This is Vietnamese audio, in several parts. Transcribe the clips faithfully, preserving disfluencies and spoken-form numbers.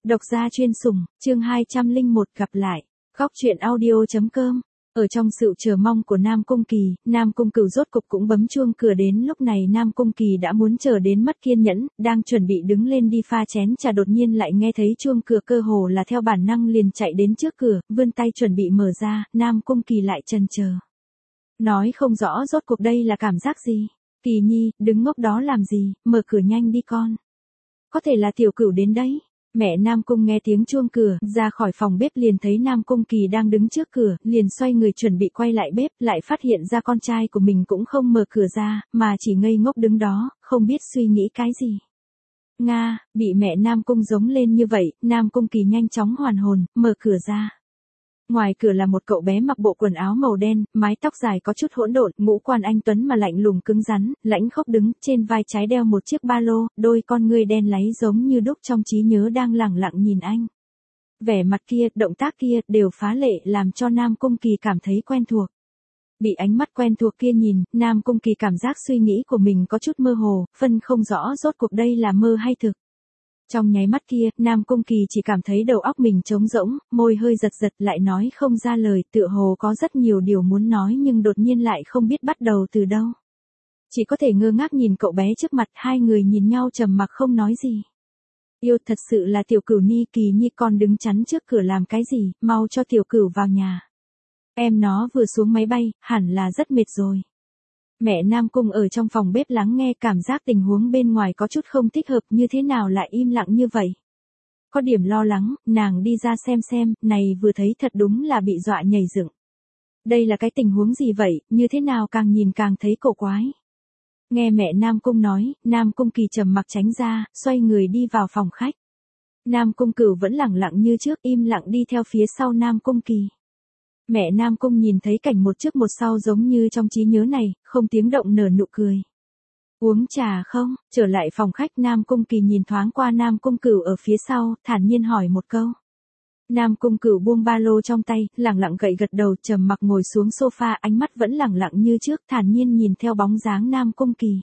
Độc gia chuyên sủng, chương hai trăm lẻ một gặp lại. Góc truyện audio.com. Ở trong sự chờ mong của Nam Cung Kỳ, Nam Cung Cửu rốt cục cũng bấm chuông cửa đến. Lúc này Nam Cung Kỳ đã muốn chờ đến mất kiên nhẫn, đang chuẩn bị đứng lên đi pha chén trà, đột nhiên lại nghe thấy chuông cửa, cơ hồ là theo bản năng liền chạy đến trước cửa, vươn tay chuẩn bị mở ra. Nam Cung Kỳ lại chần chờ, nói không rõ rốt cuộc đây là cảm giác gì. Kỳ Nhi, đứng ngốc đó làm gì, mở cửa nhanh đi con. Có thể là Tiểu Cửu đến đấy. Mẹ Nam Cung nghe tiếng chuông cửa, ra khỏi phòng bếp liền thấy Nam Cung Kỳ đang đứng trước cửa, liền xoay người chuẩn bị quay lại bếp, lại phát hiện ra con trai của mình cũng không mở cửa ra, mà chỉ ngây ngốc đứng đó, không biết suy nghĩ cái gì. Nga, bị mẹ Nam Cung giống lên như vậy, Nam Cung Kỳ nhanh chóng hoàn hồn, mở cửa ra. Ngoài cửa là một cậu bé mặc bộ quần áo màu đen, mái tóc dài có chút hỗn độn, ngũ quan anh tuấn mà lạnh lùng cứng rắn, lãnh khốc đứng, trên vai trái đeo một chiếc ba lô, đôi con ngươi đen láy giống như đúc trong trí nhớ đang lẳng lặng nhìn anh. Vẻ mặt kia, động tác kia, đều phá lệ làm cho Nam Cung Kỳ cảm thấy quen thuộc. Bị ánh mắt quen thuộc kia nhìn, Nam Cung Kỳ cảm giác suy nghĩ của mình có chút mơ hồ, phân không rõ rốt cuộc đây là mơ hay thực. Trong nháy mắt kia, Nam Cung Kỳ chỉ cảm thấy đầu óc mình trống rỗng, môi hơi giật giật, lại nói không ra lời, tựa hồ có rất nhiều điều muốn nói nhưng đột nhiên lại không biết bắt đầu từ đâu. Chỉ có thể ngơ ngác nhìn cậu bé trước mặt, hai người nhìn nhau trầm mặc không nói gì. Yêu, thật sự là Tiểu Cửu Ni. Kỳ Nhi, con đứng chắn trước cửa làm cái gì, mau cho Tiểu Cửu vào nhà. Em nó vừa xuống máy bay, hẳn là rất mệt rồi. Mẹ Nam Cung ở trong phòng bếp lắng nghe, cảm giác tình huống bên ngoài có chút không thích hợp, như thế nào lại im lặng như vậy. Có điểm lo lắng, nàng đi ra xem xem, này vừa thấy thật đúng là bị dọa nhảy dựng. Đây là cái tình huống gì vậy, như thế nào càng nhìn càng thấy cổ quái. Nghe mẹ Nam Cung nói, Nam Cung Kỳ trầm mặc tránh ra, xoay người đi vào phòng khách. Nam Cung Cửu vẫn lẳng lặng như trước, im lặng đi theo phía sau Nam Cung Kỳ. Mẹ Nam Cung nhìn thấy cảnh một trước một sau giống như trong trí nhớ này, không tiếng động nở nụ cười. Uống trà không? Trở lại phòng khách, Nam Cung Kỳ nhìn thoáng qua Nam Cung Cửu ở phía sau, thản nhiên hỏi một câu. Nam Cung Cửu buông ba lô trong tay, lẳng lặng gật gật đầu, trầm mặc ngồi xuống sofa, ánh mắt vẫn lẳng lặng như trước, thản nhiên nhìn theo bóng dáng Nam Cung Kỳ.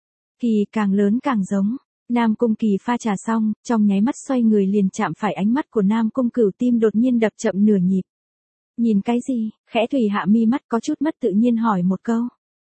Kỳ càng lớn càng giống. Nam Cung Kỳ pha trà xong, trong nháy mắt xoay người liền chạm phải ánh mắt của Nam Cung Cửu, tim đột nhiên đập chậm nửa nhịp. Nhìn cái gì? Khẽ thủy hạ mi mắt, có chút mất tự nhiên hỏi một câu.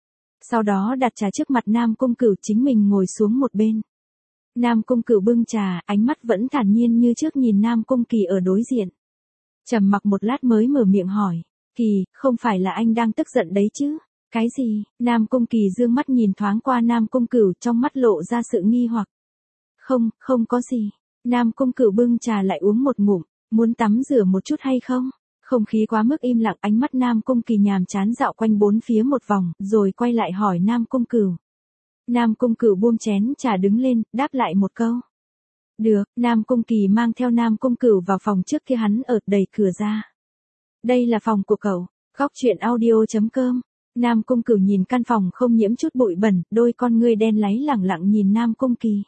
Sau đó đặt trà trước mặt Nam Cung Cửu, chính mình ngồi xuống một bên. Nam Cung Cửu bưng trà, ánh mắt vẫn thản nhiên như trước nhìn Nam Cung Kỳ ở đối diện. Trầm mặc một lát mới mở miệng hỏi. Kỳ, không phải là anh đang tức giận đấy chứ? Cái gì? Nam Cung Kỳ dương mắt nhìn thoáng qua Nam Cung Cửu, trong mắt lộ ra sự nghi hoặc. Không, không có gì. Nam Cung Cửu bưng trà lại uống một ngụm. Muốn tắm rửa một chút hay không? Không khí quá mức im lặng, ánh mắt Nam Cung Kỳ nhàm chán dạo quanh bốn phía một vòng, rồi quay lại hỏi Nam Cung Cửu. Nam Cung Cửu buông chén trà đứng lên, đáp lại một câu. Được, Nam Cung Kỳ mang theo Nam Cung Cửu vào phòng trước kia hắn ở, đẩy cửa ra. Đây là phòng của cậu. Góc truyện audio.com. Nam Cung Cửu nhìn căn phòng không nhiễm chút bụi bẩn, đôi con ngươi đen láy lẳng lặng nhìn Nam Cung Kỳ.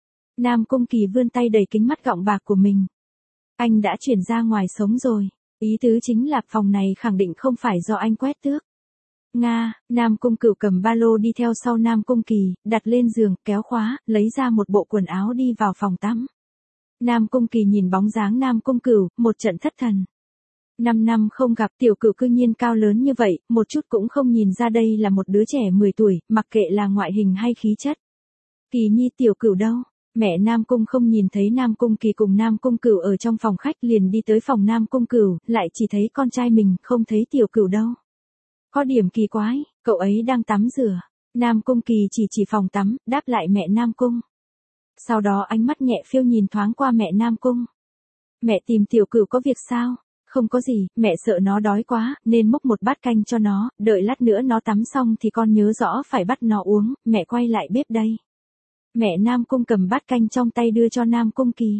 Nam Cung Kỳ vươn tay đẩy kính mắt gọng bạc của mình. Anh đã chuyển ra ngoài sống rồi. Ý tứ chính là phòng này khẳng định không phải do anh quét tước. Nga, Nam Cung Cửu cầm ba lô đi theo sau Nam Cung Kỳ, đặt lên giường, kéo khóa, lấy ra một bộ quần áo đi vào phòng tắm. Nam Cung Kỳ nhìn bóng dáng Nam Cung Cửu, một trận thất thần. Năm năm không gặp, Tiểu Cửu cư nhiên cao lớn như vậy, một chút cũng không nhìn ra đây là một đứa trẻ mười tuổi, mặc kệ là ngoại hình hay khí chất. Kỳ Nhi, Tiểu Cửu đâu? Mẹ Nam Cung không nhìn thấy Nam Cung Kỳ cùng Nam Cung Cửu ở trong phòng khách, liền đi tới phòng Nam Cung Cửu, lại chỉ thấy con trai mình, không thấy Tiểu Cửu đâu. Có điểm kỳ quái, cậu ấy đang tắm rửa. Nam Cung Kỳ chỉ chỉ phòng tắm, đáp lại mẹ Nam Cung. Sau đó ánh mắt nhẹ phiêu nhìn thoáng qua mẹ Nam Cung. Mẹ tìm Tiểu Cửu có việc sao? Không có gì, mẹ sợ nó đói quá, nên múc một bát canh cho nó, đợi lát nữa nó tắm xong thì con nhớ rõ phải bắt nó uống, mẹ quay lại bếp đây. Mẹ Nam Cung cầm bát canh trong tay đưa cho Nam Cung Kỳ.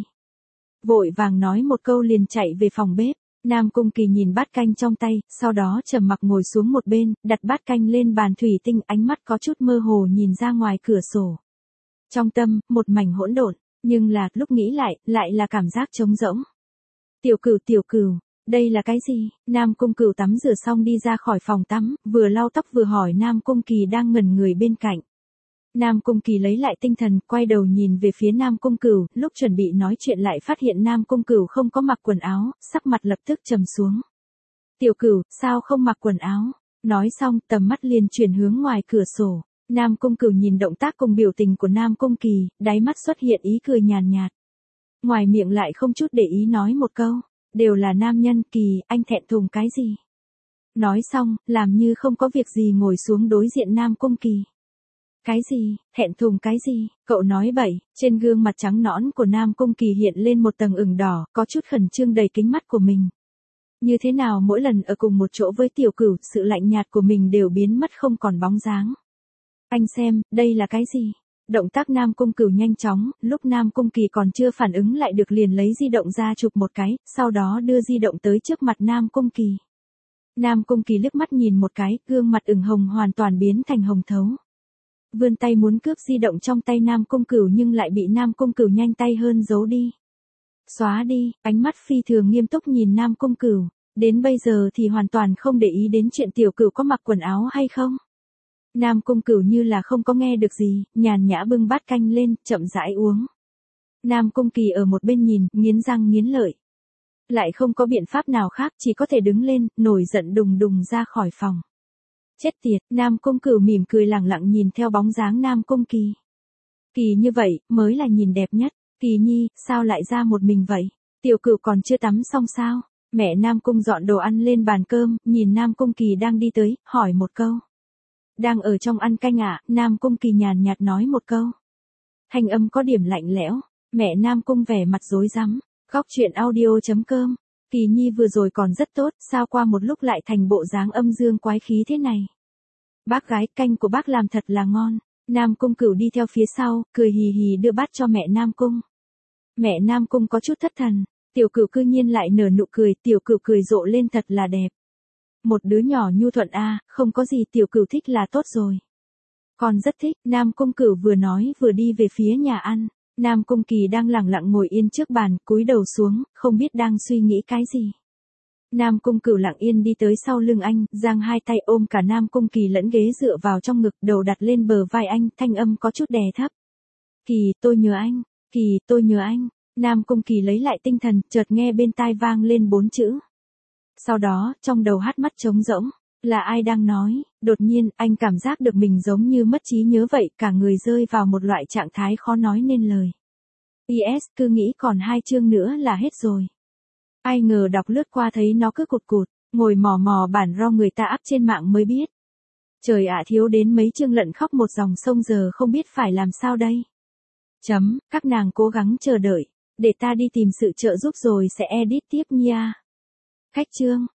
Vội vàng nói một câu liền chạy về phòng bếp. Nam Cung Kỳ nhìn bát canh trong tay, sau đó trầm mặc ngồi xuống một bên, đặt bát canh lên bàn thủy tinh, ánh mắt có chút mơ hồ nhìn ra ngoài cửa sổ. Trong tâm, một mảnh hỗn độn, nhưng là, lúc nghĩ lại, lại là cảm giác trống rỗng. Tiểu Cửu, Tiểu Cửu, đây là cái gì? Nam Cung Cửu tắm rửa xong đi ra khỏi phòng tắm, vừa lau tóc vừa hỏi Nam Cung Kỳ đang ngẩn người bên cạnh. Nam Cung Kỳ lấy lại tinh thần, quay đầu nhìn về phía Nam Cung Cửu, lúc chuẩn bị nói chuyện lại phát hiện Nam Cung Cửu không có mặc quần áo, sắc mặt lập tức trầm xuống. Tiểu Cửu, sao không mặc quần áo? Nói xong, tầm mắt liền chuyển hướng ngoài cửa sổ. Nam Cung Cửu nhìn động tác cùng biểu tình của Nam Cung Kỳ, đáy mắt xuất hiện ý cười nhàn nhạt. Ngoài miệng lại không chút để ý nói một câu, đều là nam nhân, Kỳ, anh thẹn thùng cái gì? Nói xong, làm như không có việc gì ngồi xuống đối diện Nam Cung Kỳ. Cái gì, thẹn thùng cái gì, cậu nói bậy, trên gương mặt trắng nõn của Nam Cung Kỳ hiện lên một tầng ửng đỏ, có chút khẩn trương đầy kính mắt của mình. Như thế nào mỗi lần ở cùng một chỗ với Tiểu Cửu, sự lạnh nhạt của mình đều biến mất không còn bóng dáng. Anh xem, đây là cái gì? Động tác Nam Cung Cửu nhanh chóng, lúc Nam Cung Kỳ còn chưa phản ứng lại được liền lấy di động ra chụp một cái, sau đó đưa di động tới trước mặt Nam Cung Kỳ. Nam Cung Kỳ liếc mắt nhìn một cái, gương mặt ửng hồng hoàn toàn biến thành hồng thấu. Vươn tay muốn cướp di động trong tay Nam Cung Cửu nhưng lại bị Nam Cung Cửu nhanh tay hơn giấu đi. Xóa đi, ánh mắt phi thường nghiêm túc nhìn Nam Cung Cửu, đến bây giờ thì hoàn toàn không để ý đến chuyện Tiểu Cửu có mặc quần áo hay không. Nam Cung Cửu như là không có nghe được gì, nhàn nhã bưng bát canh lên, chậm rãi uống. Nam Cung Kỳ ở một bên nhìn, nghiến răng nghiến lợi. Lại không có biện pháp nào khác, chỉ có thể đứng lên, nổi giận đùng đùng ra khỏi phòng. Chết tiệt, Nam Cung Cửu mỉm cười lẳng lặng nhìn theo bóng dáng Nam Cung Kỳ. Kỳ như vậy, mới là nhìn đẹp nhất. Kỳ nhi, sao lại ra một mình vậy? Tiểu Cửu còn chưa tắm xong sao? Mẹ Nam Cung dọn đồ ăn lên bàn cơm, nhìn Nam Cung Kỳ đang đi tới, hỏi một câu. Đang ở trong ăn canh ạ, à? Nam Cung Kỳ nhàn nhạt nói một câu. Thanh âm có điểm lạnh lẽo, mẹ Nam Cung vẻ mặt rối rắm. Góc truyện audio chấm com. Kỳ nhi vừa rồi còn rất tốt, sao qua một lúc lại thành bộ dáng âm dương quái khí thế này? Bác gái, canh của bác làm thật là ngon. Nam Cung Cửu đi theo phía sau, cười hì hì đưa bát cho mẹ Nam Cung. Mẹ Nam Cung có chút thất thần, Tiểu Cửu cư nhiên lại nở nụ cười, Tiểu Cửu cười rộ lên thật là đẹp. Một đứa nhỏ nhu thuận a, à, không có gì, Tiểu Cửu thích là tốt rồi. Còn rất thích, Nam Cung Cửu vừa nói vừa đi về phía nhà ăn. Nam Cung Kỳ đang lẳng lặng ngồi yên trước bàn, cúi đầu xuống, không biết đang suy nghĩ cái gì. Nam Cung Cửu lặng yên đi tới sau lưng anh, giang hai tay ôm cả Nam Cung Kỳ lẫn ghế dựa vào trong ngực, đầu đặt lên bờ vai anh, thanh âm có chút đè thấp. Kỳ, tôi nhớ anh, Kỳ, tôi nhớ anh. Nam Cung Kỳ lấy lại tinh thần, chợt nghe bên tai vang lên bốn chữ. Sau đó, trong đầu hắt mắt trống rỗng, là ai đang nói, đột nhiên, anh cảm giác được mình giống như mất trí nhớ vậy, cả người rơi vào một loại trạng thái khó nói nên lời. i ét, cứ nghĩ còn hai chương nữa là hết rồi. Ai ngờ đọc lướt qua thấy nó cứ cụt cụt, ngồi mò mò bản ro người ta up trên mạng mới biết. Trời ạ, thiếu đến mấy chương lận khóc một dòng sông giờ không biết phải làm sao đây. Chấm, các nàng cố gắng chờ đợi, để ta đi tìm sự trợ giúp rồi sẽ edit tiếp nha. Cách chương.